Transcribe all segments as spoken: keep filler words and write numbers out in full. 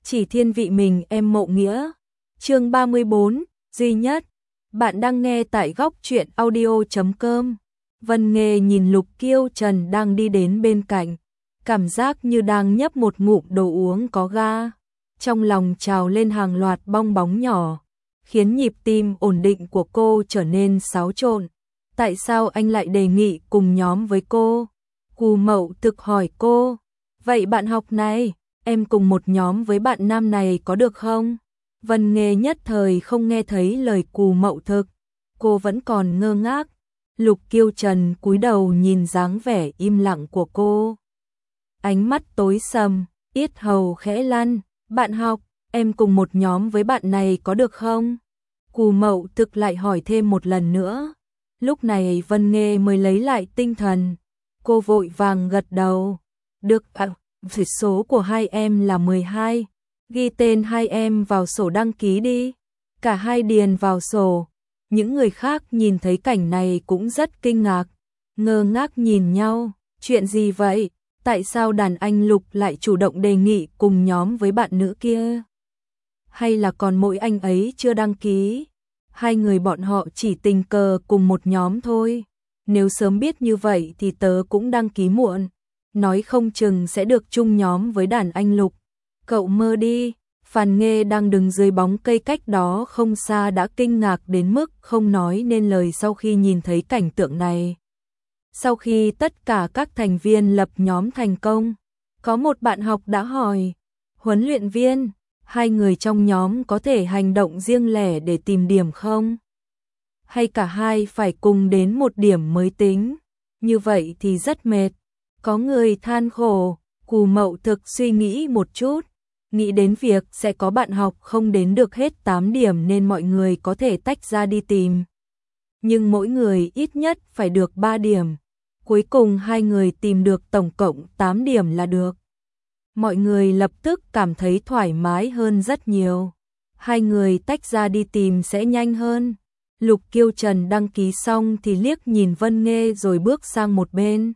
chỉ thiên vị mình em Mộ Nghĩa. Chương ba mươi bốn, duy nhất. Bạn đang nghe tại góc truyện audio chấm com. Vân Nghê nhìn Lục Kiêu Trần đang đi đến bên cạnh, cảm giác như đang nhấp một ngụm đồ uống có ga. Trong lòng trào lên hàng loạt bong bóng nhỏ, khiến nhịp tim ổn định của cô trở nên xáo trộn. Tại sao anh lại đề nghị cùng nhóm với cô? Cù Mậu Thực hỏi cô. Vậy bạn học này, em cùng một nhóm với bạn nam này có được không? Vân Nghê nhất thời không nghe thấy lời Cù Mậu Thực. Cô vẫn còn ngơ ngác. Lục Kiêu Trần cúi đầu nhìn dáng vẻ im lặng của cô. Ánh mắt tối sầm, yết hầu khẽ lăn. Bạn học, em cùng một nhóm với bạn này có được không? Cù Mậu Thực lại hỏi thêm một lần nữa. Lúc này Vân Nghê mới lấy lại tinh thần. Cô vội vàng gật đầu. Được ạ, à, số của hai em là mười hai. Ghi tên hai em vào sổ đăng ký đi. Cả hai điền vào sổ. Những người khác nhìn thấy cảnh này cũng rất kinh ngạc. Ngơ ngác nhìn nhau. Chuyện gì vậy? Tại sao đàn anh Lục lại chủ động đề nghị cùng nhóm với bạn nữ kia? Hay là còn mỗi anh ấy chưa đăng ký? Hai người bọn họ chỉ tình cờ cùng một nhóm thôi. Nếu sớm biết như vậy thì tớ cũng đăng ký muộn. Nói không chừng sẽ được chung nhóm với đàn anh Lục. Cậu mơ đi. Phàn Nghê đang đứng dưới bóng cây cách đó không xa đã kinh ngạc đến mức không nói nên lời sau khi nhìn thấy cảnh tượng này. Sau khi tất cả các thành viên lập nhóm thành công, có một bạn học đã hỏi, huấn luyện viên, hai người trong nhóm có thể hành động riêng lẻ để tìm điểm không? Hay cả hai phải cùng đến một điểm mới tính? Như vậy thì rất mệt. Có người than khổ. Cù Mậu Thực suy nghĩ một chút, nghĩ đến việc sẽ có bạn học không đến được hết tám điểm nên mọi người có thể tách ra đi tìm. Nhưng mỗi người ít nhất phải được ba điểm. Cuối cùng hai người tìm được tổng cộng tám điểm là được. Mọi người lập tức cảm thấy thoải mái hơn rất nhiều. Hai người tách ra đi tìm sẽ nhanh hơn. Lục Kiêu Trần đăng ký xong thì liếc nhìn Vân Nghê rồi bước sang một bên.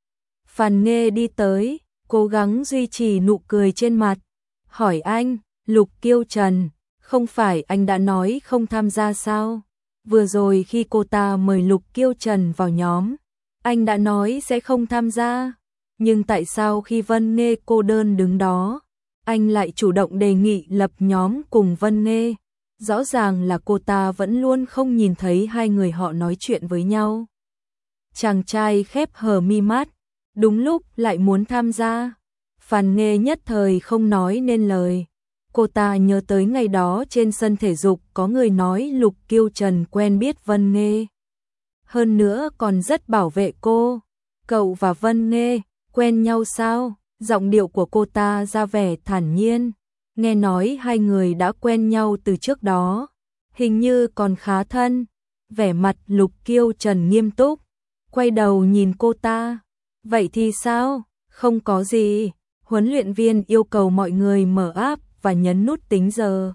Phàn Nghê đi tới, cố gắng duy trì nụ cười trên mặt. Hỏi anh, Lục Kiêu Trần, không phải anh đã nói không tham gia sao? Vừa rồi khi cô ta mời Lục Kiêu Trần vào nhóm, anh đã nói sẽ không tham gia. Nhưng tại sao khi Vân Nghê cô đơn đứng đó, anh lại chủ động đề nghị lập nhóm cùng Vân Nghê? Rõ ràng là cô ta vẫn luôn không nhìn thấy hai người họ nói chuyện với nhau. Chàng trai khép hờ mi mắt, đúng lúc lại muốn tham gia. Phàn Nghê nhất thời không nói nên lời. Cô ta nhớ tới ngày đó trên sân thể dục có người nói Lục Kiêu Trần quen biết Vân Nghê. Hơn nữa còn rất bảo vệ cô. Cậu và Vân Nghê quen nhau sao? Giọng điệu của cô ta ra vẻ thản nhiên. Nghe nói hai người đã quen nhau từ trước đó. Hình như còn khá thân. Vẻ mặt Lục Kiêu Trần nghiêm túc. Quay đầu nhìn cô ta. Vậy thì sao? Không có gì. Huấn luyện viên yêu cầu mọi người mở app và nhấn nút tính giờ.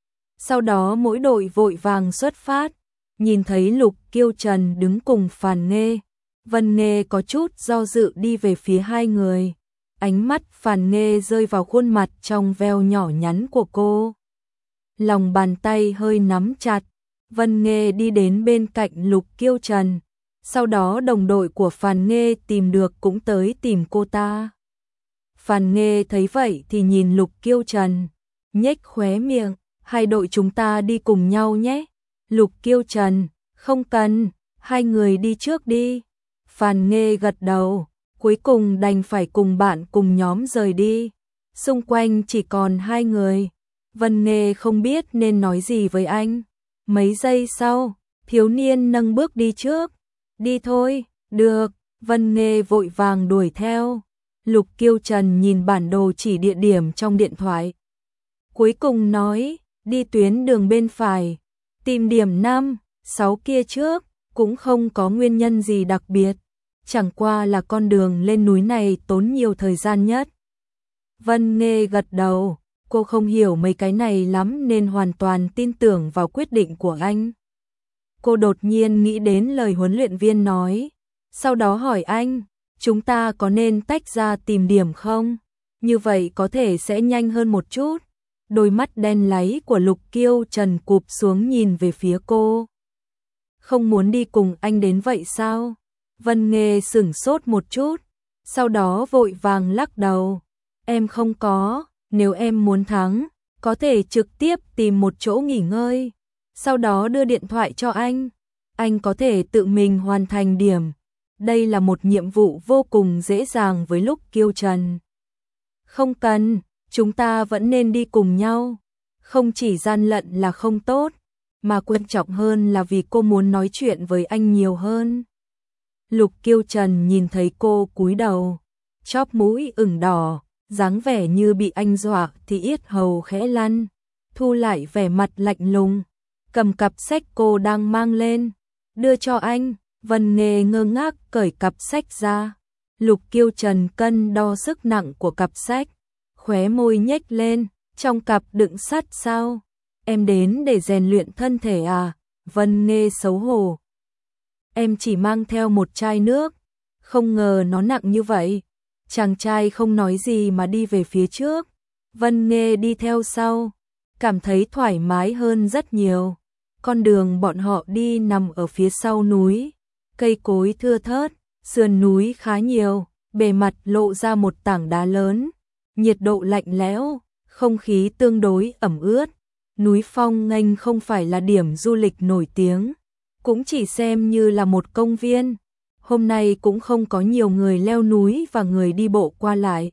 Sau đó mỗi đội vội vàng xuất phát. Nhìn thấy Lục Kiêu Trần đứng cùng Phàn Nghê, Vân Nghê có chút do dự đi về phía hai người. Ánh mắt Phàn Nghê rơi vào khuôn mặt trong veo nhỏ nhắn của cô. Lòng bàn tay hơi nắm chặt. Vân Nghê đi đến bên cạnh Lục Kiêu Trần. Sau đó đồng đội của Phàn Nghê tìm được cũng tới tìm cô ta. Phàn Nghê thấy vậy thì nhìn Lục Kiêu Trần, nhếch khóe miệng, hai đội chúng ta đi cùng nhau nhé. Lục Kiêu Trần, không cần, hai người đi trước đi. Phàn Nghê gật đầu, cuối cùng đành phải cùng bạn cùng nhóm rời đi. Xung quanh chỉ còn hai người. Vân Nghê không biết nên nói gì với anh. Mấy giây sau, thiếu niên nâng bước đi trước. Đi thôi, được. Vân Nghê vội vàng đuổi theo. Lục Kiêu Trần nhìn bản đồ chỉ địa điểm trong điện thoại. Cuối cùng nói, đi tuyến đường bên phải. Tìm điểm năm, sáu kia trước, cũng không có nguyên nhân gì đặc biệt. Chẳng qua là con đường lên núi này tốn nhiều thời gian nhất. Vân Nghê gật đầu, cô không hiểu mấy cái này lắm nên hoàn toàn tin tưởng vào quyết định của anh. Cô đột nhiên nghĩ đến lời huấn luyện viên nói. Sau đó hỏi anh, chúng ta có nên tách ra tìm điểm không? Như vậy có thể sẽ nhanh hơn một chút. Đôi mắt đen láy của Lục Kiêu Trần cụp xuống nhìn về phía cô. Không muốn đi cùng anh đến vậy sao? Vân Nghê sửng sốt một chút, sau đó vội vàng lắc đầu. Em không có, nếu em muốn thắng, có thể trực tiếp tìm một chỗ nghỉ ngơi, sau đó đưa điện thoại cho anh. Anh có thể tự mình hoàn thành điểm. Đây là một nhiệm vụ vô cùng dễ dàng với Lục Kiêu Trần. Không cần, chúng ta vẫn nên đi cùng nhau. Không chỉ gian lận là không tốt, mà quan trọng hơn là vì cô muốn nói chuyện với anh nhiều hơn. Lục Kiêu Trần nhìn thấy cô cúi đầu, chóp mũi ửng đỏ, dáng vẻ như bị anh dọa thì yết hầu khẽ lăn, thu lại vẻ mặt lạnh lùng, cầm cặp sách cô đang mang lên, đưa cho anh. Vân Nghê ngơ ngác cởi cặp sách ra. Lục Kiêu Trần cân đo sức nặng của cặp sách, khóe môi nhếch lên, trong cặp đựng sắt sao? Em đến để rèn luyện thân thể à? Vân Nghê xấu hổ. Em chỉ mang theo một chai nước, không ngờ nó nặng như vậy. Chàng trai không nói gì mà đi về phía trước. Vân Nghê đi theo sau, cảm thấy thoải mái hơn rất nhiều. Con đường bọn họ đi nằm ở phía sau núi, cây cối thưa thớt, sườn núi khá nhiều, bề mặt lộ ra một tảng đá lớn, nhiệt độ lạnh lẽo, không khí tương đối ẩm ướt. Núi Phong Nghênh không phải là điểm du lịch nổi tiếng, cũng chỉ xem như là một công viên. Hôm nay cũng không có nhiều người leo núi và người đi bộ qua lại.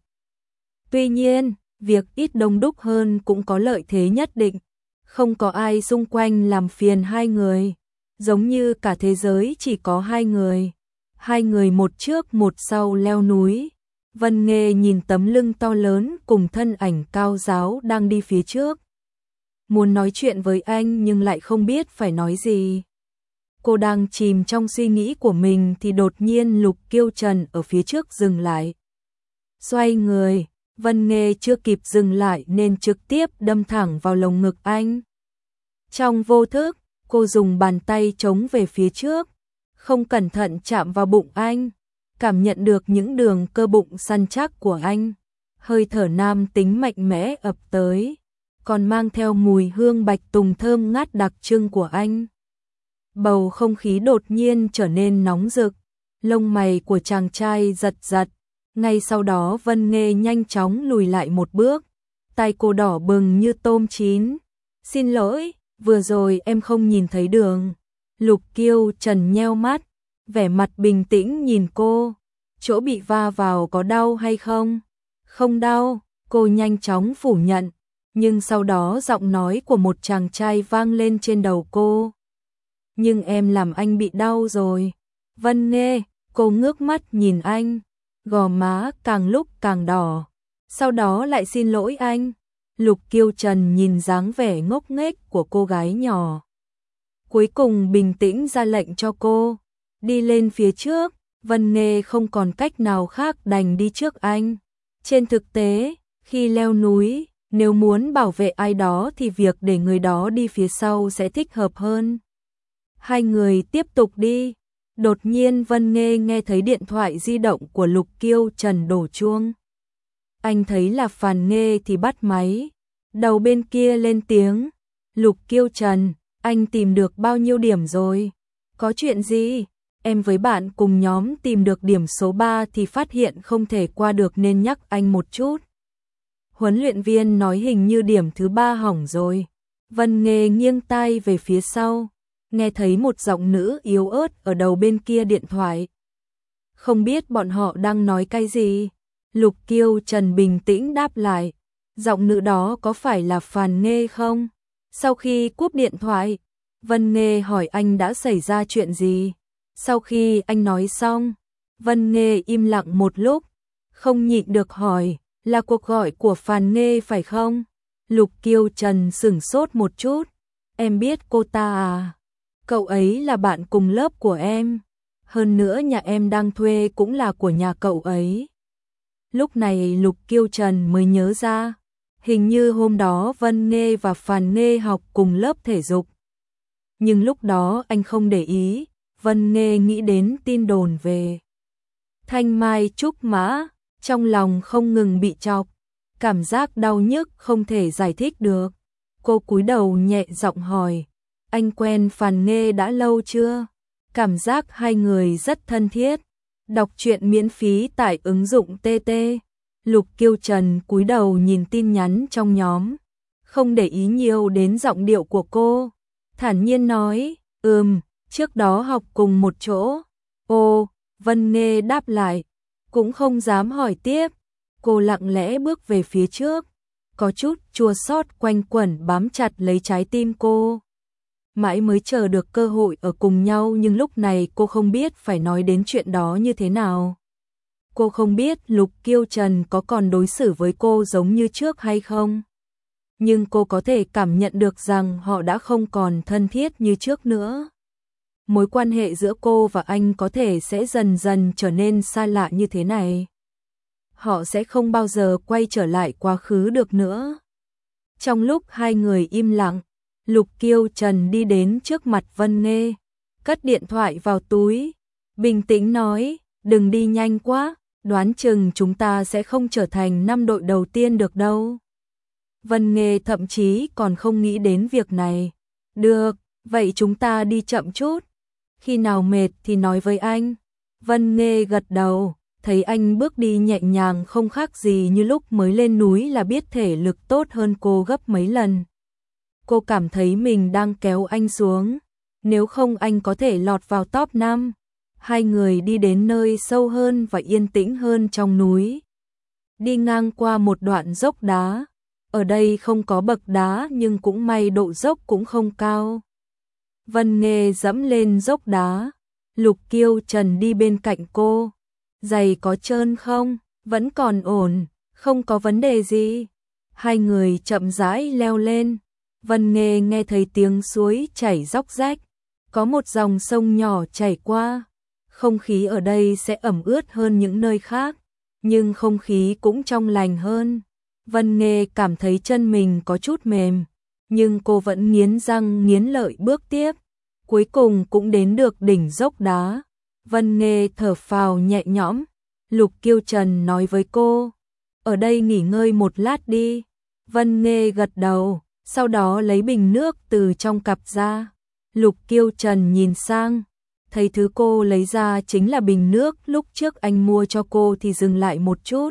Tuy nhiên, việc ít đông đúc hơn cũng có lợi thế nhất định. Không có ai xung quanh làm phiền hai người, giống như cả thế giới chỉ có hai người. Hai người một trước một sau leo núi. Vân Nghê nhìn tấm lưng to lớn cùng thân ảnh cao ráo đang đi phía trước. Muốn nói chuyện với anh nhưng lại không biết phải nói gì. Cô đang chìm trong suy nghĩ của mình thì đột nhiên Lục Kiêu Trần ở phía trước dừng lại. Xoay người, Vân Nghê chưa kịp dừng lại nên trực tiếp đâm thẳng vào lồng ngực anh. Trong vô thức, cô dùng bàn tay chống về phía trước, không cẩn thận chạm vào bụng anh, cảm nhận được những đường cơ bụng săn chắc của anh. Hơi thở nam tính mạnh mẽ ập tới, còn mang theo mùi hương bạch tùng thơm ngát đặc trưng của anh. Bầu không khí đột nhiên trở nên nóng rực, lông mày của chàng trai giật giật. Ngay sau đó Vân Nghê nhanh chóng lùi lại một bước, tay cô đỏ bừng như tôm chín. Xin lỗi, vừa rồi em không nhìn thấy đường. Lục Kiêu Trần nheo mắt, vẻ mặt bình tĩnh nhìn cô. Chỗ bị va vào có đau hay không? Không đau, cô nhanh chóng phủ nhận. Nhưng sau đó giọng nói của một chàng trai vang lên trên đầu cô. Nhưng em làm anh bị đau rồi. Vân Nghê, cô ngước mắt nhìn anh, gò má càng lúc càng đỏ. Sau đó lại xin lỗi anh. Lục Kiêu Trần nhìn dáng vẻ ngốc nghếch của cô gái nhỏ, cuối cùng bình tĩnh ra lệnh cho cô đi lên phía trước. Vân Nghê không còn cách nào khác đành đi trước anh. Trên thực tế, khi leo núi, nếu muốn bảo vệ ai đó thì việc để người đó đi phía sau sẽ thích hợp hơn. Hai người tiếp tục đi. Đột nhiên Vân Nghê nghe thấy điện thoại di động của Lục Kiêu Trần đổ chuông. Anh thấy là Phàn Nghê thì bắt máy. Đầu bên kia lên tiếng. Lục Kiêu Trần, anh tìm được bao nhiêu điểm rồi? Có chuyện gì? Em với bạn cùng nhóm tìm được điểm số ba thì phát hiện không thể qua được nên nhắc anh một chút. Huấn luyện viên nói hình như điểm thứ ba hỏng rồi. Vân Nghê nghiêng tai về phía sau, nghe thấy một giọng nữ yếu ớt ở đầu bên kia điện thoại. Không biết bọn họ đang nói cái gì? Lục Kiêu Trần bình tĩnh đáp lại. Giọng nữ đó có phải là Phàn Nghê không? Sau khi cúp điện thoại, Vân Nghê hỏi anh đã xảy ra chuyện gì. Sau khi anh nói xong, Vân Nghê im lặng một lúc, không nhịn được hỏi, là cuộc gọi của Phàn Nghê phải không? Lục Kiêu Trần sửng sốt một chút. Em biết cô ta à? Cậu ấy là bạn cùng lớp của em. Hơn nữa nhà em đang thuê cũng là của nhà cậu ấy. Lúc này Lục Kiêu Trần mới nhớ ra, hình như hôm đó Vân Nghê và Phàn Nghê học cùng lớp thể dục. Nhưng lúc đó anh không để ý. Vân Nghê nghĩ đến tin đồn về Thanh Mai Trúc Mã, trong lòng không ngừng bị chọc. cảm giác đau nhức không thể giải thích được. Cô cúi đầu nhẹ giọng hỏi, anh quen Phàn Nghê đã lâu chưa? Cảm giác hai người rất thân thiết. Đọc truyện miễn phí tại ứng dụng tê tê. Lục Kiêu Trần cúi đầu nhìn tin nhắn trong nhóm, không để ý nhiều đến giọng điệu của cô, thản nhiên nói, ừm, trước đó học cùng một chỗ. Ô, Vân Nghê đáp lại, cũng không dám hỏi tiếp. Cô lặng lẽ bước về phía trước, có chút chua xót quanh quẩn bám chặt lấy trái tim cô. Mãi mới chờ được cơ hội ở cùng nhau, nhưng lúc này cô không biết phải nói đến chuyện đó như thế nào. Cô không biết Lục Kiêu Trần có còn đối xử với cô giống như trước hay không. Nhưng cô có thể cảm nhận được rằng họ đã không còn thân thiết như trước nữa. Mối quan hệ giữa cô và anh có thể sẽ dần dần trở nên xa lạ như thế này. Họ sẽ không bao giờ quay trở lại quá khứ được nữa. Trong lúc hai người im lặng, Lục Kiêu Trần đi đến trước mặt Vân Nghê, cất điện thoại vào túi, bình tĩnh nói, đừng đi nhanh quá, đoán chừng chúng ta sẽ không trở thành năm đội đầu tiên được đâu. Vân Nghê thậm chí còn không nghĩ đến việc này. Được, vậy chúng ta đi chậm chút. Khi nào mệt thì nói với anh. Vân Nghê gật đầu, thấy anh bước đi nhẹ nhàng không khác gì như lúc mới lên núi là biết thể lực tốt hơn cô gấp mấy lần. Cô cảm thấy mình đang kéo anh xuống, nếu không anh có thể lọt vào top năm. Hai người đi đến nơi sâu hơn và yên tĩnh hơn trong núi. Đi ngang qua một đoạn dốc đá. Ở đây không có bậc đá nhưng cũng may độ dốc cũng không cao. Vân Nghê dẫm lên dốc đá. Lục Kiêu Trần đi bên cạnh cô. Giày có trơn không? Vẫn còn ổn, không có vấn đề gì. Hai người chậm rãi leo lên. Vân Nghê nghe thấy tiếng suối chảy róc rách. Có một dòng sông nhỏ chảy qua. Không khí ở đây sẽ ẩm ướt hơn những nơi khác, nhưng không khí cũng trong lành hơn. Vân Nghê cảm thấy chân mình có chút mềm, nhưng cô vẫn nghiến răng nghiến lợi bước tiếp. Cuối cùng cũng đến được đỉnh dốc đá. Vân Nghê thở phào nhẹ nhõm. Lục Kiêu Trần nói với cô, ở đây nghỉ ngơi một lát đi. Vân Nghê gật đầu, sau đó lấy bình nước từ trong cặp ra. Lục Kiêu Trần nhìn sang, thấy thứ cô lấy ra chính là bình nước lúc trước anh mua cho cô thì dừng lại một chút.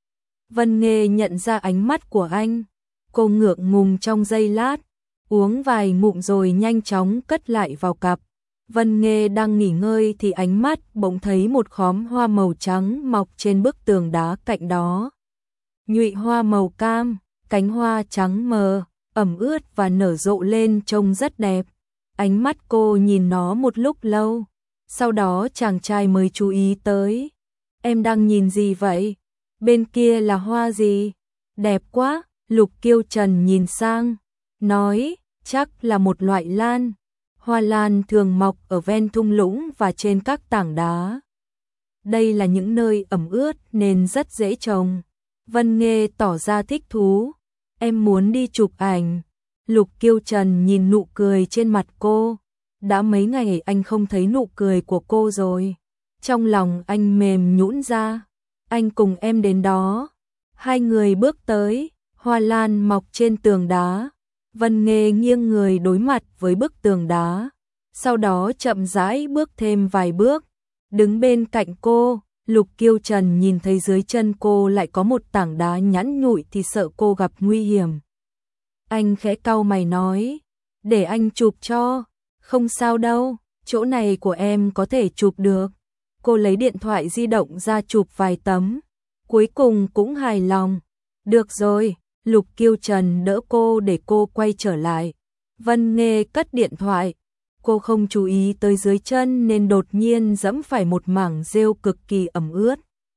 Vân Nghê nhận ra ánh mắt của anh, cô ngượng ngùng trong giây lát, uống vài ngụm rồi nhanh chóng cất lại vào cặp. Vân Nghê đang nghỉ ngơi thì ánh mắt bỗng thấy một khóm hoa màu trắng mọc trên bức tường đá cạnh đó. Nhụy hoa màu cam, cánh hoa trắng mờ, ẩm ướt và nở rộ lên trông rất đẹp. Ánh mắt cô nhìn nó một lúc lâu, sau đó chàng trai mới chú ý tới. Em đang nhìn gì vậy? Bên kia là hoa gì? Đẹp quá. Lục Kiêu Trần nhìn sang, nói, chắc là một loại lan. Hoa lan thường mọc ở ven thung lũng và trên các tảng đá. Đây là những nơi ẩm ướt nên rất dễ trồng. Vân Nghê tỏ ra thích thú. Em muốn đi chụp ảnh. Lục Kiêu Trần nhìn nụ cười trên mặt cô. Đã mấy ngày anh không thấy nụ cười của cô rồi. Trong lòng anh mềm nhũn ra. Anh cùng em đến đó. Hai người bước tới, hoa lan mọc trên tường đá. Vân Nghê nghiêng người đối mặt với bức tường đá. Sau đó chậm rãi bước thêm vài bước. Đứng bên cạnh cô, Lục Kiêu Trần nhìn thấy dưới chân cô lại có một tảng đá nhẵn nhụi thì sợ cô gặp nguy hiểm. Anh khẽ cau mày nói, để anh chụp cho. Không sao đâu, chỗ này của em có thể chụp được. Cô lấy điện thoại di động ra chụp vài tấm. Cuối cùng cũng hài lòng. Được rồi, Lục Kiêu Trần đỡ cô để cô quay trở lại. Vân Nghê cất điện thoại. Cô không chú ý tới dưới chân nên đột nhiên giẫm phải một mảng rêu cực kỳ ẩm ướt.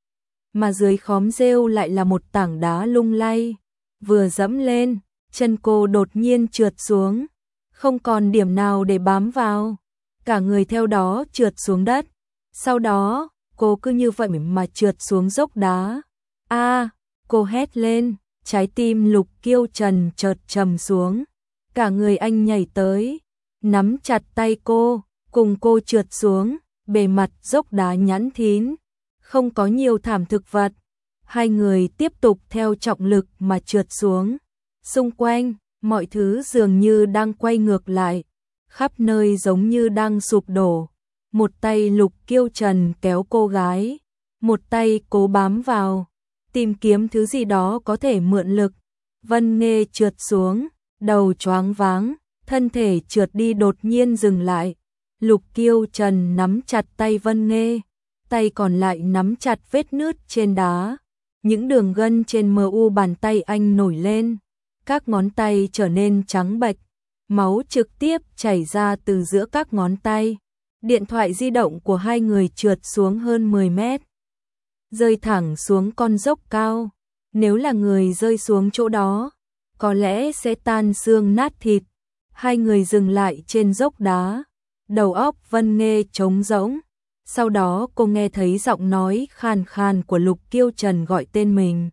Mà dưới khóm rêu lại là một tảng đá lung lay. Vừa giẫm lên, chân cô đột nhiên trượt xuống. Không còn điểm nào để bám vào. Cả người theo đó trượt xuống đất. Sau đó, cô cứ như vậy mà trượt xuống dốc đá. A, cô hét lên, trái tim Lục Kiêu Trần chợt trầm xuống. Cả người anh nhảy tới, nắm chặt tay cô, cùng cô trượt xuống, bề mặt dốc đá nhẵn thín, không có nhiều thảm thực vật, Hai người tiếp tục theo trọng lực mà trượt xuống. Xung quanh, mọi thứ dường như đang quay ngược lại, khắp nơi giống như đang sụp đổ. Một tay Lục Kiêu Trần kéo cô gái, một tay cố bám vào, tìm kiếm thứ gì đó có thể mượn lực. Vân Nghê trượt xuống, đầu choáng váng, thân thể trượt đi đột nhiên dừng lại. Lục Kiêu Trần nắm chặt tay Vân Nghê, tay còn lại nắm chặt vết nứt trên đá. Những đường gân trên mờ u bàn tay anh nổi lên, các ngón tay trở nên trắng bệch, máu trực tiếp chảy ra từ giữa các ngón tay. Điện thoại di động của hai người trượt xuống hơn mười mét, rơi thẳng xuống con dốc cao. Nếu là người rơi xuống chỗ đó, có lẽ sẽ tan xương nát thịt. Hai người dừng lại trên dốc đá, đầu óc Vân Nghê trống rỗng. Sau đó cô nghe thấy giọng nói khàn khàn của Lục Kiêu Trần gọi tên mình.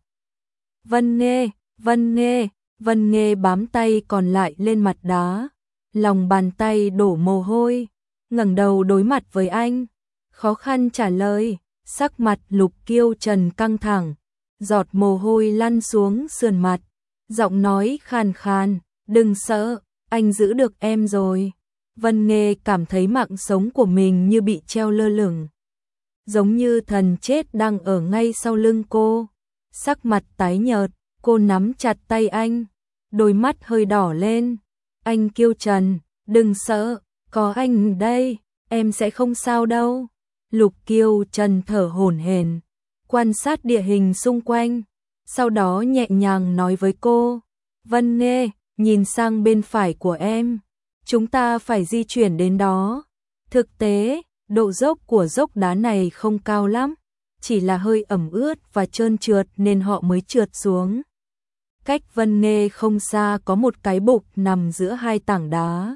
Vân Nghê, Vân Nghê, Vân Nghê bám tay còn lại lên mặt đá, lòng bàn tay đổ mồ hôi, ngẩng đầu đối mặt với anh, khó khăn trả lời. Sắc mặt Lục Kiêu Trần căng thẳng, giọt mồ hôi lăn xuống sườn mặt, giọng nói khàn khàn, đừng sợ, anh giữ được em rồi. Vân Nghê cảm thấy mạng sống của mình như bị treo lơ lửng, giống như thần chết đang ở ngay sau lưng cô. Sắc mặt tái nhợt, cô nắm chặt tay anh, đôi mắt hơi đỏ lên. Anh Kiêu Trần, đừng sợ, có anh đây, em sẽ không sao đâu. Lục Kiêu Trần thở hổn hển, quan sát địa hình xung quanh, sau đó nhẹ nhàng nói với cô, Vân Nghê, nhìn sang bên phải của em, chúng ta phải di chuyển đến đó. Thực tế, độ dốc của dốc đá này không cao lắm, chỉ là hơi ẩm ướt và trơn trượt nên họ mới trượt xuống. Cách Vân Nghê không xa có một cái bục nằm giữa hai tảng đá,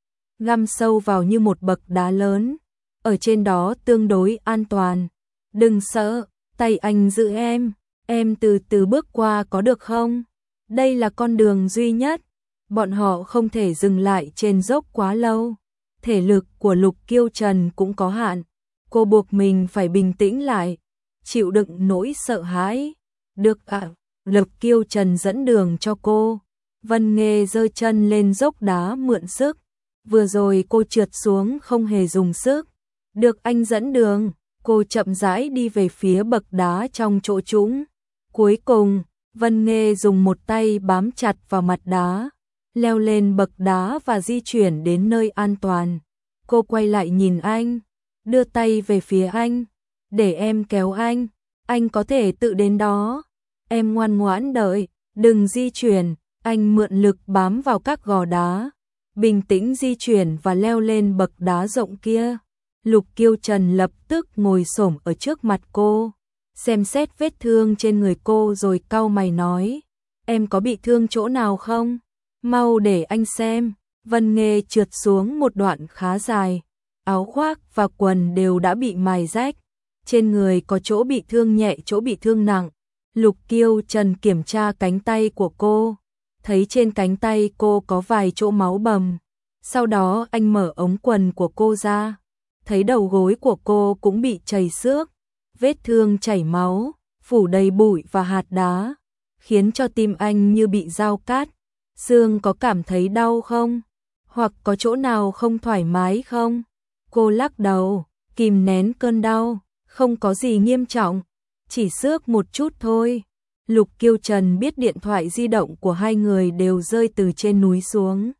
găm sâu vào như một bậc đá lớn. Ở trên đó tương đối an toàn. Đừng sợ, tay anh giữ em, em từ từ bước qua có được không? Đây là con đường duy nhất. Bọn họ không thể dừng lại trên dốc quá lâu. Thể lực của Lục Kiêu Trần cũng có hạn. Cô buộc mình phải bình tĩnh lại, chịu đựng nỗi sợ hãi. Được ạ, à, Lục Kiêu Trần dẫn đường cho cô. Vân Nghê giơ chân lên dốc đá mượn sức. Vừa rồi cô trượt xuống không hề dùng sức. Được anh dẫn đường, cô chậm rãi đi về phía bậc đá trong chỗ trũng. Cuối cùng, Vân Nghê dùng một tay bám chặt vào mặt đá, leo lên bậc đá và di chuyển đến nơi an toàn. Cô quay lại nhìn anh, đưa tay về phía anh, để em kéo anh, anh có thể tự đến đó. Em ngoan ngoãn đợi, đừng di chuyển. Anh mượn lực bám vào các gò đá, bình tĩnh di chuyển và leo lên bậc đá rộng kia. Lục Kiêu Trần lập tức ngồi xổm ở trước mặt cô, xem xét vết thương trên người cô rồi cau mày nói, em có bị thương chỗ nào không? Mau để anh xem. Vân Nghê trượt xuống một đoạn khá dài, áo khoác và quần đều đã bị mài rách, trên người có chỗ bị thương nhẹ chỗ bị thương nặng. Lục Kiêu Trần kiểm tra cánh tay của cô, thấy trên cánh tay cô có vài chỗ máu bầm. Sau đó anh mở ống quần của cô ra, thấy đầu gối của cô cũng bị trầy xước, vết thương chảy máu, phủ đầy bụi và hạt đá, khiến cho tim anh như bị dao cát. Xương có cảm thấy đau không? Hoặc có chỗ nào không thoải mái không? Cô lắc đầu, kìm nén cơn đau, không có gì nghiêm trọng, chỉ xước một chút thôi. Lục Kiêu Trần biết điện thoại di động của hai người đều rơi từ trên núi xuống.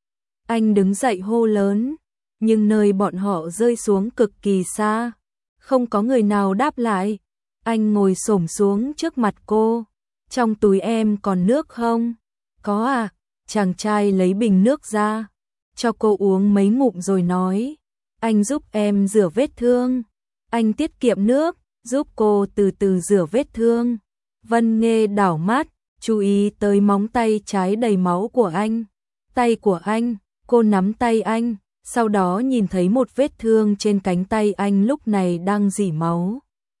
Anh đứng dậy hô lớn, nhưng nơi bọn họ rơi xuống cực kỳ xa, không có người nào đáp lại. Anh ngồi xổm xuống trước mặt cô, trong túi em còn nước không? Có à, chàng trai lấy bình nước ra, cho cô uống mấy ngụm rồi nói, anh giúp em rửa vết thương. Anh tiết kiệm nước, giúp cô từ từ rửa vết thương. Vân Nghê đảo mắt, chú ý tới móng tay trái đầy máu của anh. Tay của anh, cô nắm tay anh, sau đó nhìn thấy một vết thương trên cánh tay anh lúc này đang rỉ máu.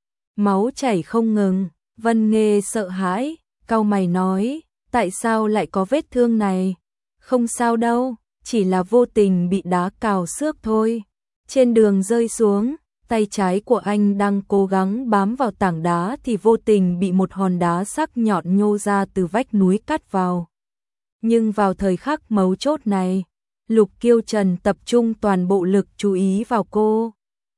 Máu chảy không ngừng. Vân Nghê sợ hãi, cau mày nói, tại sao lại có vết thương này? Không sao đâu, chỉ là vô tình bị đá cào xước thôi. Trên đường rơi xuống, Tay trái của anh đang cố gắng bám vào tảng đá thì vô tình bị một hòn đá sắc nhọn nhô ra từ vách núi cắt vào. Nhưng vào thời khắc mấu chốt này, Lục Kiêu Trần tập trung toàn bộ lực chú ý vào cô.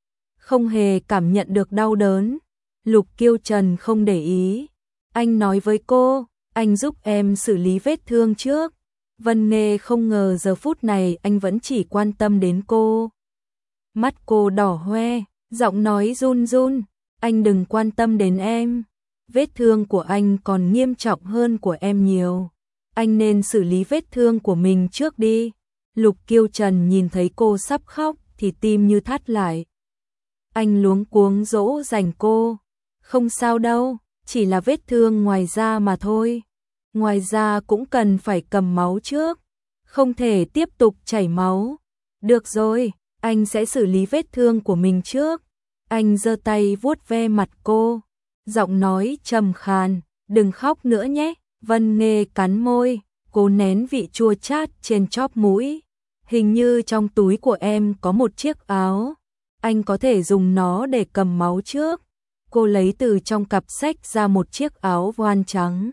Không hề cảm nhận được đau đớn. Lục Kiêu Trần không để ý. Anh nói với cô, anh giúp em xử lý vết thương trước. Vân Nghê không ngờ giờ phút này anh vẫn chỉ quan tâm đến cô. Mắt cô đỏ hoe, giọng nói run run, anh đừng quan tâm đến em. Vết thương của anh còn nghiêm trọng hơn của em nhiều. Anh nên xử lý vết thương của mình trước đi. Lục Kiêu Trần nhìn thấy cô sắp khóc thì tim như thắt lại. Anh luống cuống dỗ dành cô. Không sao đâu, chỉ là vết thương ngoài da mà thôi. Ngoài da cũng cần phải cầm máu trước. Không thể tiếp tục chảy máu. Được rồi, anh sẽ xử lý vết thương của mình trước. Anh giơ tay vuốt ve mặt cô. Giọng nói trầm khàn, đừng khóc nữa nhé. Vân Nghê cắn môi, cố nén vị chua chát trên chóp mũi. Hình như trong túi của em có một chiếc áo. Anh có thể dùng nó để cầm máu trước. Cô lấy từ trong cặp sách ra một chiếc áo voan trắng.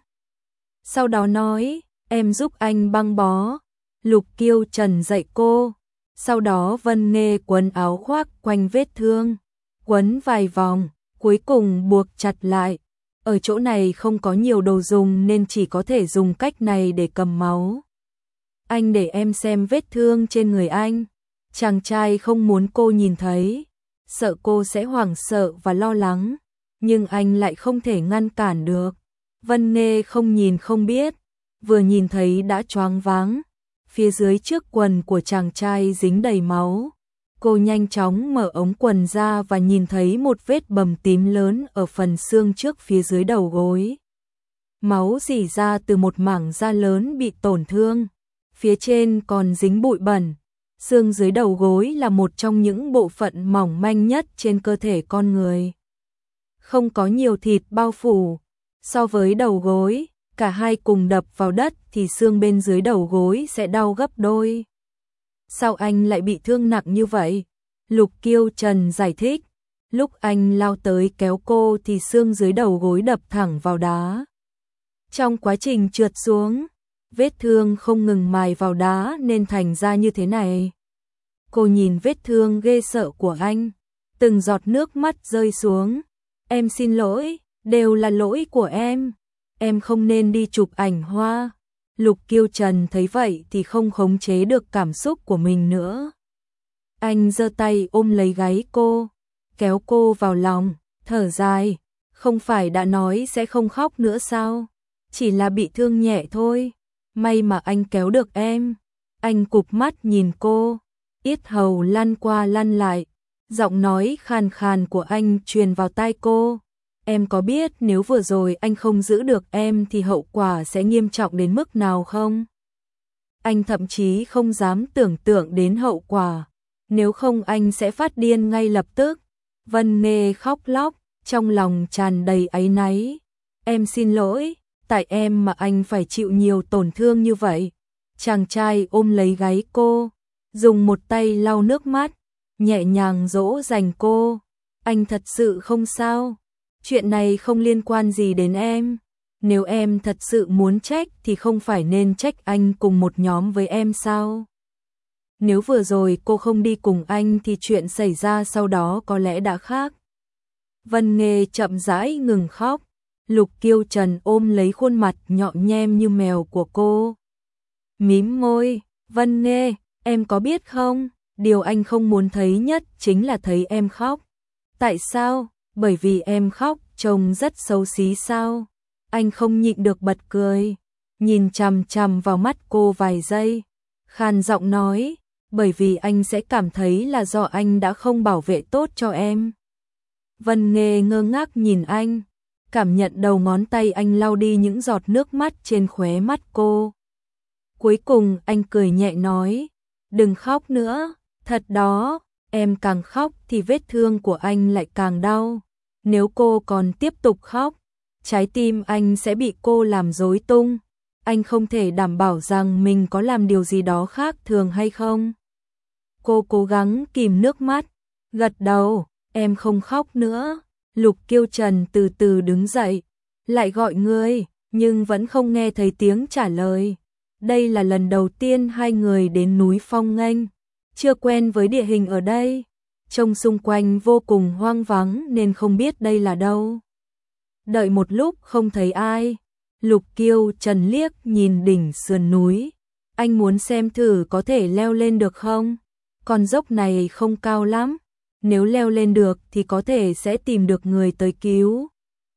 Sau đó nói, em giúp anh băng bó. Lục Kiêu Trần dạy cô. Sau đó Vân Nghê quấn áo khoác quanh vết thương. Quấn vài vòng, cuối cùng buộc chặt lại. Ở chỗ này không có nhiều đồ dùng nên chỉ có thể dùng cách này để cầm máu. Anh để em xem vết thương trên người anh. Chàng trai không muốn cô nhìn thấy. Sợ cô sẽ hoảng sợ và lo lắng. Nhưng anh lại không thể ngăn cản được. Vân Nghê không nhìn không biết. Vừa nhìn thấy đã choáng váng. Phía dưới chiếc quần của chàng trai dính đầy máu. Cô nhanh chóng mở ống quần ra và nhìn thấy một vết bầm tím lớn ở phần xương trước phía dưới đầu gối. Máu rỉ ra từ một mảng da lớn bị tổn thương. Phía trên còn dính bụi bẩn. Xương dưới đầu gối là một trong những bộ phận mỏng manh nhất trên cơ thể con người. Không có nhiều thịt bao phủ. So với đầu gối, cả hai cùng đập vào đất thì xương bên dưới đầu gối sẽ đau gấp đôi. Sao anh lại bị thương nặng như vậy? Lục Kiêu Trần giải thích. Lúc anh lao tới kéo cô thì xương dưới đầu gối đập thẳng vào đá. Trong quá trình trượt xuống, vết thương không ngừng mài vào đá nên thành ra như thế này. Cô nhìn vết thương ghê sợ của anh. Từng giọt nước mắt rơi xuống. Em xin lỗi, đều là lỗi của em. Em không nên đi chụp ảnh hoa. Lục Kiêu Trần thấy vậy thì không khống chế được cảm xúc của mình nữa. Anh giơ tay ôm lấy gáy cô, kéo cô vào lòng, thở dài. Không phải đã nói sẽ không khóc nữa sao? Chỉ là bị thương nhẹ thôi. May mà anh kéo được em. Anh cụp mắt nhìn cô, yết hầu lăn qua lăn lại. Giọng nói khàn khàn của anh truyền vào tai cô. Em có biết nếu vừa rồi anh không giữ được em thì hậu quả sẽ nghiêm trọng đến mức nào không? Anh thậm chí không dám tưởng tượng đến hậu quả. Nếu không anh sẽ phát điên ngay lập tức. Vân Nghê khóc lóc, trong lòng tràn đầy áy náy. Em xin lỗi, tại em mà anh phải chịu nhiều tổn thương như vậy. Chàng trai ôm lấy gáy cô, dùng một tay lau nước mắt, nhẹ nhàng dỗ dành cô. Anh thật sự không sao. Chuyện này không liên quan gì đến em. Nếu em thật sự muốn trách thì không phải nên trách anh cùng một nhóm với em sao? Nếu vừa rồi cô không đi cùng anh thì chuyện xảy ra sau đó có lẽ đã khác. Vân Nghê chậm rãi ngừng khóc. Lục Kiêu Trần ôm lấy khuôn mặt nhọn nhem như mèo của cô. Mím môi, Vân Nghê, em có biết không? Điều anh không muốn thấy nhất chính là thấy em khóc. Tại sao? Bởi vì em khóc trông rất xấu xí sao? Anh không nhịn được bật cười, nhìn chằm chằm vào mắt cô vài giây, khàn giọng nói, bởi vì anh sẽ cảm thấy là do anh đã không bảo vệ tốt cho em. Vân Nghê ngơ ngác nhìn anh, cảm nhận đầu ngón tay anh lau đi những giọt nước mắt trên khóe mắt cô. Cuối cùng anh cười nhẹ nói, đừng khóc nữa, thật đó, em càng khóc thì vết thương của anh lại càng đau. Nếu cô còn tiếp tục khóc, trái tim anh sẽ bị cô làm rối tung. Anh không thể đảm bảo rằng mình có làm điều gì đó khác thường hay không. Cô cố gắng kìm nước mắt, gật đầu, em không khóc nữa. Lục Kiêu Trần từ từ đứng dậy, lại gọi người, nhưng vẫn không nghe thấy tiếng trả lời. Đây là lần đầu tiên hai người đến núi Phong Nghênh, chưa quen với địa hình ở đây. Trông xung quanh vô cùng hoang vắng nên không biết đây là đâu. Đợi một lúc không thấy ai, Lục Kiêu Trần liếc nhìn đỉnh sườn núi. Anh muốn xem thử có thể leo lên được không? Con dốc này không cao lắm, nếu leo lên được thì có thể sẽ tìm được người tới cứu.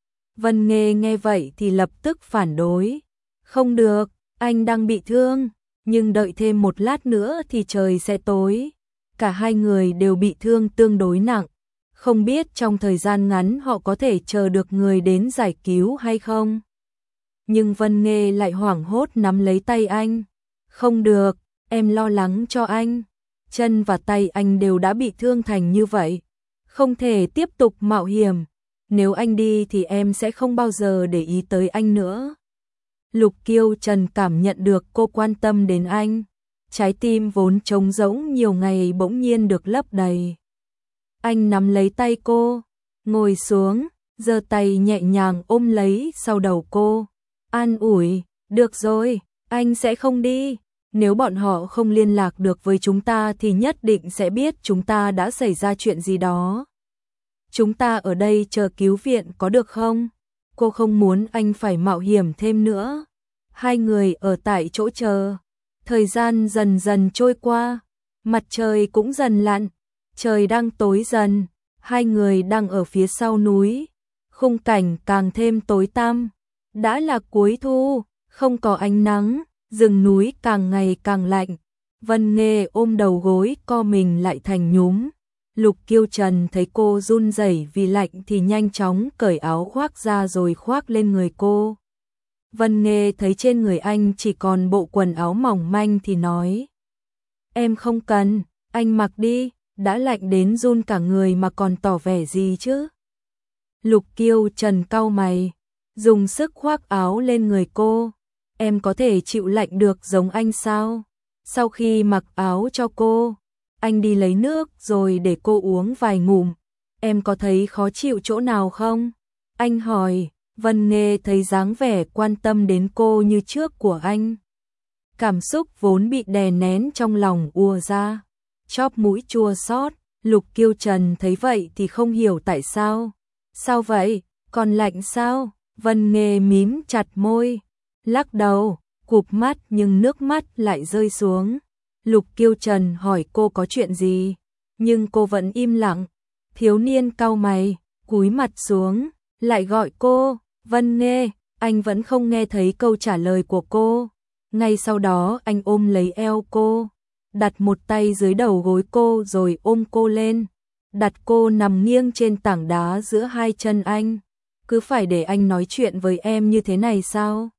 Vân Nghê nghe vậy thì lập tức phản đối. Không được, anh đang bị thương, nhưng đợi thêm một lát nữa thì trời sẽ tối. Cả hai người đều bị thương tương đối nặng, không biết trong thời gian ngắn họ có thể chờ được người đến giải cứu hay không. Nhưng Vân Nghê lại hoảng hốt nắm lấy tay anh. Không được, em lo lắng cho anh. Chân và tay anh đều đã bị thương thành như vậy, không thể tiếp tục mạo hiểm. Nếu anh đi thì em sẽ không bao giờ để ý tới anh nữa. Lục Kiêu Trần cảm nhận được cô quan tâm đến anh. Trái tim vốn trống rỗng nhiều ngày bỗng nhiên được lấp đầy. Anh nắm lấy tay cô, ngồi xuống, giơ tay nhẹ nhàng ôm lấy sau đầu cô. An ủi, được rồi, anh sẽ không đi. Nếu bọn họ không liên lạc được với chúng ta thì nhất định sẽ biết chúng ta đã xảy ra chuyện gì đó. Chúng ta ở đây chờ cứu viện có được không? Cô không muốn anh phải mạo hiểm thêm nữa. Hai người ở tại chỗ chờ. Thời gian dần dần trôi qua, mặt trời cũng dần lặn, trời đang tối dần, hai người đang ở phía sau núi, khung cảnh càng thêm tối tăm. Đã là cuối thu, không có ánh nắng, rừng núi càng ngày càng lạnh. Vân Nghê ôm đầu gối co mình lại thành nhúm. Lục Kiêu Trần thấy cô run rẩy vì lạnh thì nhanh chóng cởi áo khoác ra rồi khoác lên người cô. Vân Nghê thấy trên người anh chỉ còn bộ quần áo mỏng manh thì nói: Em không cần, anh mặc đi, đã lạnh đến run cả người mà còn tỏ vẻ gì chứ. Lục Kiêu Trần cau mày, dùng sức khoác áo lên người cô. Em có thể chịu lạnh được giống anh sao? Sau khi mặc áo cho cô, anh đi lấy nước rồi để cô uống vài ngụm. Em có thấy khó chịu chỗ nào không? Anh hỏi. Vân Nghê thấy dáng vẻ quan tâm đến cô như trước của anh. Cảm xúc vốn bị đè nén trong lòng ùa ra, chóp mũi chua xót. Lục Kiêu Trần thấy vậy thì không hiểu tại sao. Sao vậy? Còn lạnh sao? Vân Nghê mím chặt môi, lắc đầu, cụp mắt nhưng nước mắt lại rơi xuống. Lục Kiêu Trần hỏi cô có chuyện gì, nhưng cô vẫn im lặng. Thiếu niên cau mày, cúi mặt xuống, lại gọi cô. Vân Nghê, anh vẫn không nghe thấy câu trả lời của cô. Ngay sau đó anh ôm lấy eo cô, đặt một tay dưới đầu gối cô rồi ôm cô lên, đặt cô nằm nghiêng trên tảng đá giữa hai chân anh. Cứ phải để anh nói chuyện với em như thế này sao?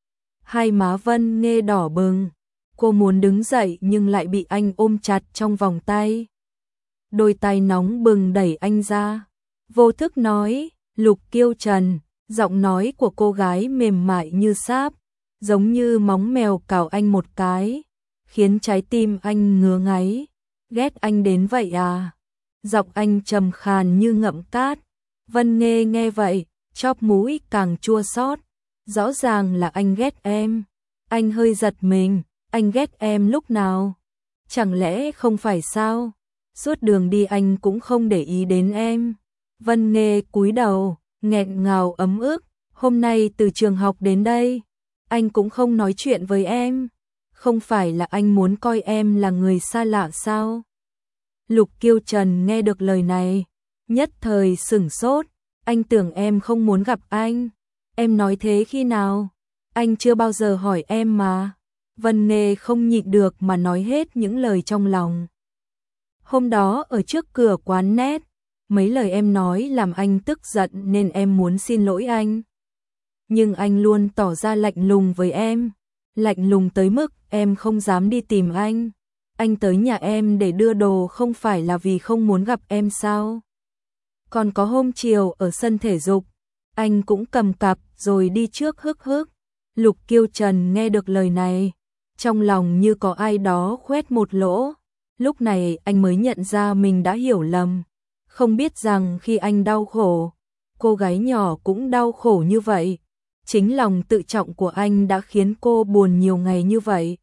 Hai má Vân Nghê đỏ bừng, cô muốn đứng dậy nhưng lại bị anh ôm chặt trong vòng tay. Đôi tay nóng bừng đẩy anh ra, vô thức nói: Lục Kiêu Trần. Giọng nói của cô gái mềm mại như sáp, giống như móng mèo cào anh một cái, khiến trái tim anh ngứa ngáy. Ghét anh đến vậy à? Giọng anh trầm khàn như ngậm cát. Vân Nghê nghe vậy, chóp mũi càng chua xót. Rõ ràng là anh ghét em. Anh hơi giật mình, anh ghét em lúc nào? Chẳng lẽ không phải sao? Suốt đường đi anh cũng không để ý đến em. Vân Nghê cúi đầu, nghẹn ngào ấm ức. Hôm nay từ trường học đến đây, anh cũng không nói chuyện với em. Không phải là anh muốn coi em là người xa lạ sao? Lục Kiêu Trần nghe được lời này, nhất thời sửng sốt. Anh tưởng em không muốn gặp anh. Em nói thế khi nào? Anh chưa bao giờ hỏi em mà. Vân Nghê không nhịn được mà nói hết những lời trong lòng. Hôm đó ở trước cửa quán net, mấy lời em nói làm anh tức giận nên em muốn xin lỗi anh. Nhưng anh luôn tỏ ra lạnh lùng với em, lạnh lùng tới mức em không dám đi tìm anh. Anh tới nhà em để đưa đồ không phải là vì không muốn gặp em sao? Còn có hôm chiều ở sân thể dục, anh cũng cầm cặp rồi đi trước hức hức. Lục Kiêu Trần nghe được lời này, trong lòng như có ai đó khoét một lỗ. Lúc này anh mới nhận ra mình đã hiểu lầm. không biết rằng khi anh đau khổ, cô gái nhỏ cũng đau khổ như vậy. Chính lòng tự trọng của anh đã khiến cô buồn nhiều ngày như vậy.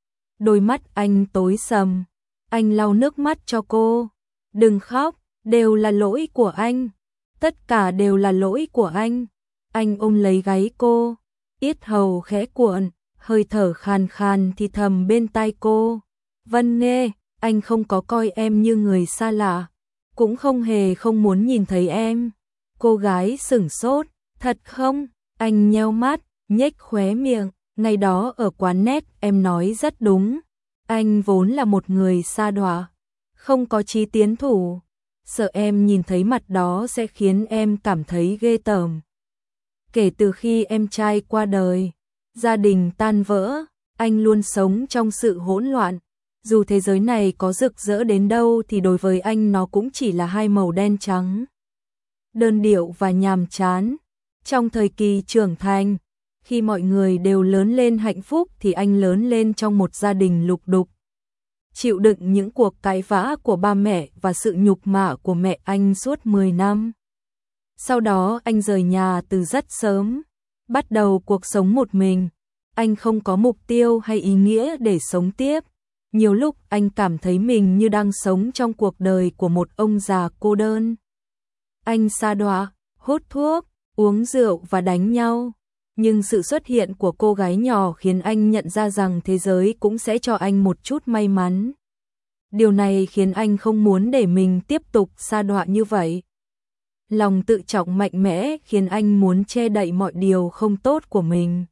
Đôi mắt anh tối sầm, anh lau nước mắt cho cô. Đừng khóc, đều là lỗi của anh. Tất cả đều là lỗi của anh. Anh ôm lấy gáy cô, yết hầu khẽ cuộn, hơi thở khàn khàn thì thầm bên tai cô. Vân Nghê, anh không có coi em như người xa lạ, cũng không hề không muốn nhìn thấy em. Cô gái sửng sốt, thật không? Anh nheo mắt, nhếch khóe miệng, ngày đó ở quán net em nói rất đúng. Anh vốn là một người sa đọa, không có chí tiến thủ. Sợ em nhìn thấy mặt đó sẽ khiến em cảm thấy ghê tởm. Kể từ khi em trai qua đời, gia đình tan vỡ, anh luôn sống trong sự hỗn loạn. Dù thế giới này có rực rỡ đến đâu thì đối với anh nó cũng chỉ là hai màu đen trắng. Đơn điệu và nhàm chán. Trong thời kỳ trưởng thành, khi mọi người đều lớn lên hạnh phúc thì anh lớn lên trong một gia đình lục đục. Chịu đựng những cuộc cãi vã của ba mẹ và sự nhục mạ của mẹ anh suốt mười năm. Sau đó anh rời nhà từ rất sớm, bắt đầu cuộc sống một mình. Anh không có mục tiêu hay ý nghĩa để sống tiếp. Nhiều lúc anh cảm thấy mình như đang sống trong cuộc đời của một ông già cô đơn. Anh sa đọa, hút thuốc, uống rượu và đánh nhau. Nhưng sự xuất hiện của cô gái nhỏ khiến anh nhận ra rằng thế giới cũng sẽ cho anh một chút may mắn. Điều này khiến anh không muốn để mình tiếp tục sa đọa như vậy. Lòng tự trọng mạnh mẽ khiến anh muốn che đậy mọi điều không tốt của mình.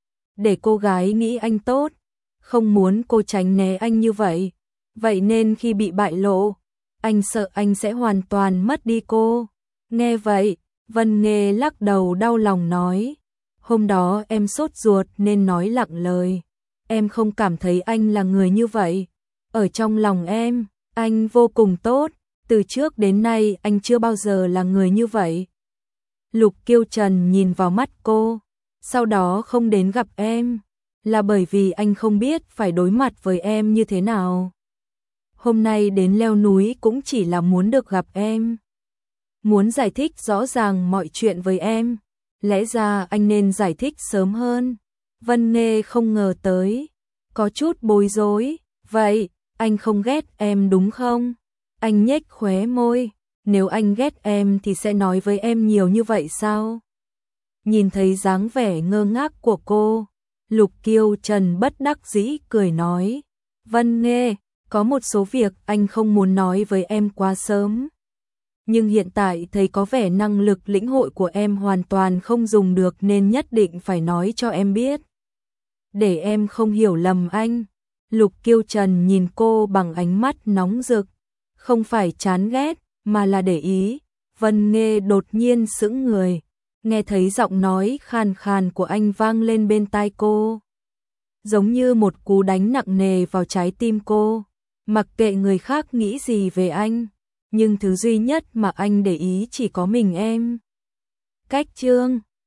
Để cô gái nghĩ anh tốt, không muốn cô tránh né anh như vậy. Vậy nên khi bị bại lộ, anh sợ anh sẽ hoàn toàn mất đi cô. Nghe vậy, Vân Nghê lắc đầu đau lòng nói. Hôm đó em sốt ruột nên nói lặng lời. Em không cảm thấy anh là người như vậy. Ở trong lòng em, anh vô cùng tốt. Từ trước đến nay anh chưa bao giờ là người như vậy. Lục Kiêu Trần nhìn vào mắt cô. Sau đó không đến gặp em, là bởi vì anh không biết phải đối mặt với em như thế nào. Hôm nay đến leo núi cũng chỉ là muốn được gặp em. Muốn giải thích rõ ràng mọi chuyện với em. Lẽ ra anh nên giải thích sớm hơn. Vân Nghê không ngờ tới, có chút bối rối. Vậy, anh không ghét em đúng không? Anh nhếch khóe môi. Nếu anh ghét em thì sẽ nói với em nhiều như vậy sao? Nhìn thấy dáng vẻ ngơ ngác của cô, Lục Kiêu Trần bất đắc dĩ cười nói. Vân Nghê, có một số việc anh không muốn nói với em quá sớm. Nhưng hiện tại thấy có vẻ năng lực lĩnh hội của em hoàn toàn không dùng được nên nhất định phải nói cho em biết. Để em không hiểu lầm anh. Lục Kiêu Trần nhìn cô bằng ánh mắt nóng rực. Không phải chán ghét, mà là để ý. Vân Nghê đột nhiên sững người. Nghe thấy giọng nói khàn khàn của anh vang lên bên tai cô. Giống như một cú đánh nặng nề vào trái tim cô. Mặc kệ người khác nghĩ gì về anh, nhưng thứ duy nhất mà anh để ý chỉ có mình em. Cách chương